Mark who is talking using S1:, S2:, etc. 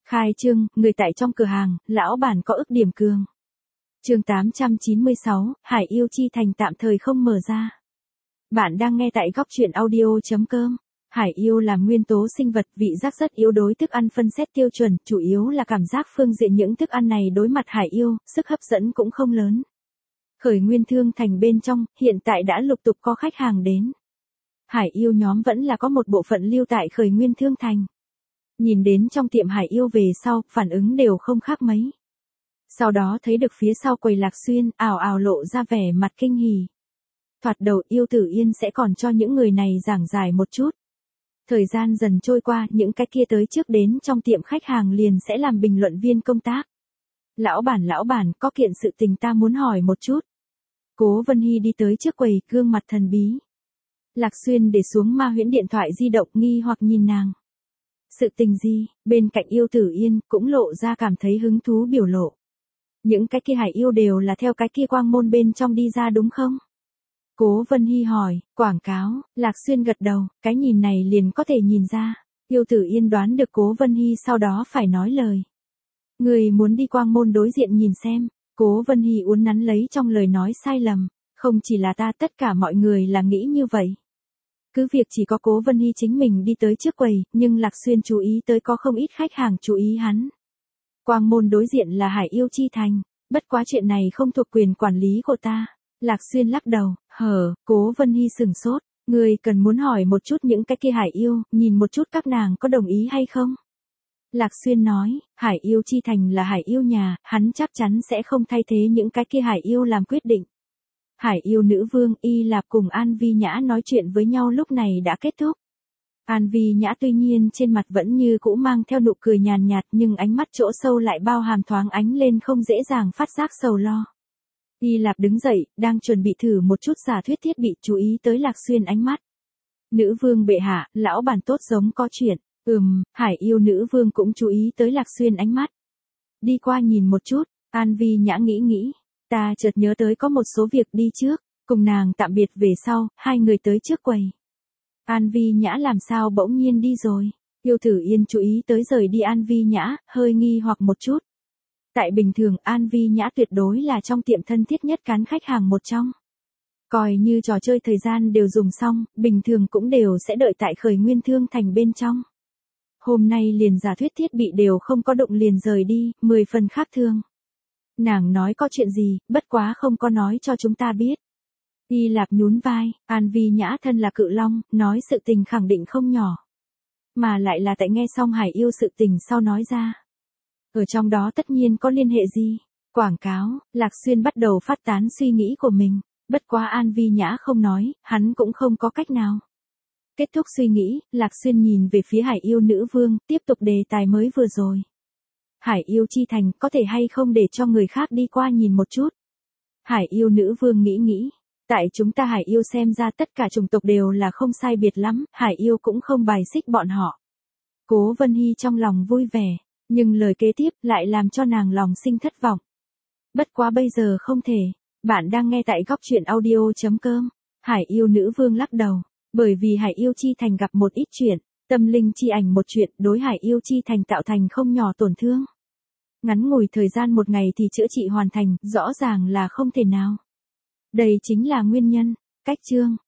S1: Khai trương, người tại trong cửa hàng, lão bản có ức điểm cường. Chương 896, Hải Yêu Chi Thành tạm thời không mở ra. Bạn đang nghe tại góc truyện audio.com. Hải yêu là nguyên tố sinh vật, vị giác rất yếu đối thức ăn phân xét tiêu chuẩn, chủ yếu là cảm giác phương diện những thức ăn này đối mặt hải yêu, sức hấp dẫn cũng không lớn. Khởi Nguyên Thương Thành bên trong, hiện tại đã lục tục có khách hàng đến. Hải yêu nhóm vẫn là có một bộ phận lưu tại Khởi Nguyên Thương Thành. Nhìn đến trong tiệm hải yêu về sau, phản ứng đều không khác mấy. Sau đó thấy được phía sau quầy Lạc Xuyên, ào ào lộ ra vẻ mặt kinh hỉ. Thoạt đầu Yêu Tử Yên sẽ còn cho những người này giảng giải một chút. Thời gian dần trôi qua, những cái kia tới trước đến trong tiệm khách hàng liền sẽ làm bình luận viên công tác. Lão bản, có kiện sự tình ta muốn hỏi một chút. Cố Vân Hy đi tới trước quầy, gương mặt thần bí. Lạc Xuyên để xuống ma huyễn điện thoại di động, nghi hoặc nhìn nàng. Sự tình gì? Bên cạnh Yêu Tử Yên cũng lộ ra cảm thấy hứng thú biểu lộ. Những cái kia hải yêu đều là theo cái kia quang môn bên trong đi ra đúng không? Cố Vân Hy hỏi, quảng cáo, Lạc Xuyên gật đầu, cái nhìn này liền có thể nhìn ra. Yêu Tử Yên đoán được Cố Vân Hy sau đó phải nói lời. Người muốn đi quang môn đối diện nhìn xem. Cố Vân Hy uốn nắn lấy trong lời nói sai lầm. Không chỉ là ta, tất cả mọi người là nghĩ như vậy. Cứ việc chỉ có Cố Vân Hy chính mình đi tới trước quầy, nhưng Lạc Xuyên chú ý tới có không ít khách hàng chú ý hắn. Quang môn đối diện là Hải Yêu Chi Thành, bất quá chuyện này không thuộc quyền quản lý của ta. Lạc Xuyên lắc đầu, Cố Vân Hy sừng sốt, người cần muốn hỏi một chút những cái kia hải yêu, nhìn một chút các nàng có đồng ý hay không. Lạc Xuyên nói, Hải Yêu Chi Thành là hải yêu nhà, hắn chắc chắn sẽ không thay thế những cái kia hải yêu làm quyết định. Hải yêu nữ vương Y Lạp cùng An Vi Nhã nói chuyện với nhau lúc này đã kết thúc. An Vi Nhã tuy nhiên trên mặt vẫn như cũ mang theo nụ cười nhàn nhạt nhưng ánh mắt chỗ sâu lại bao hàm thoáng ánh lên không dễ dàng phát giác sầu lo. Y Lạp đứng dậy, đang chuẩn bị thử một chút giả thuyết thiết bị, chú ý tới Lạc Xuyên ánh mắt. Nữ vương bệ hạ, lão bản tốt giống có chuyện. Hải yêu nữ vương cũng chú ý tới Lạc Xuyên ánh mắt. Đi qua nhìn một chút, An Vi Nhã nghĩ. Ta chợt nhớ tới có một số việc đi trước, cùng nàng tạm biệt về sau, hai người tới trước quầy. An Vi Nhã làm sao bỗng nhiên đi rồi? Yêu Tử Yên chú ý tới rời đi An Vi Nhã, hơi nghi hoặc một chút. Tại bình thường An Vi Nhã tuyệt đối là trong tiệm thân thiết nhất cán khách hàng một trong. Coi như trò chơi thời gian đều dùng xong, bình thường cũng đều sẽ đợi tại Khởi Nguyên Thương Thành bên trong. Hôm nay liền giả thuyết thiết bị đều không có động liền rời đi, 10 phần khác thường. Nàng nói có chuyện gì, bất quá không có nói cho chúng ta biết. Y Lạp nhún vai, An Vi Nhã thân là cự long, nói sự tình khẳng định không nhỏ. Mà lại là tại nghe xong Hải yêu sự tình sau nói ra. Ở trong đó tất nhiên có liên hệ gì? Quảng cáo, Lạc Xuyên bắt đầu phát tán suy nghĩ của mình. Bất quá An Vi Nhã không nói, hắn cũng không có cách nào. Kết thúc suy nghĩ, Lạc Xuyên nhìn về phía Hải yêu nữ vương, tiếp tục đề tài mới vừa rồi. Hải Yêu Chi Thành có thể hay không để cho người khác đi qua nhìn một chút. Hải yêu nữ vương nghĩ. Tại chúng ta hải yêu xem ra tất cả chủng tộc đều là không sai biệt lắm, hải yêu cũng không bài xích bọn họ. Cố Vân Hy trong lòng vui vẻ, nhưng lời kế tiếp lại làm cho nàng lòng sinh thất vọng. Bất quá bây giờ không thể, bạn đang nghe tại góc truyện audio.com. Hải yêu nữ vương lắc đầu, bởi vì Hải Yêu Chi Thành gặp một ít chuyện, tâm linh chi ảnh một chuyện đối Hải Yêu Chi Thành tạo thành không nhỏ tổn thương. Ngắn ngủi thời gian một ngày thì chữa trị hoàn thành, rõ ràng là không thể nào. Đây chính là nguyên nhân. Cách chương.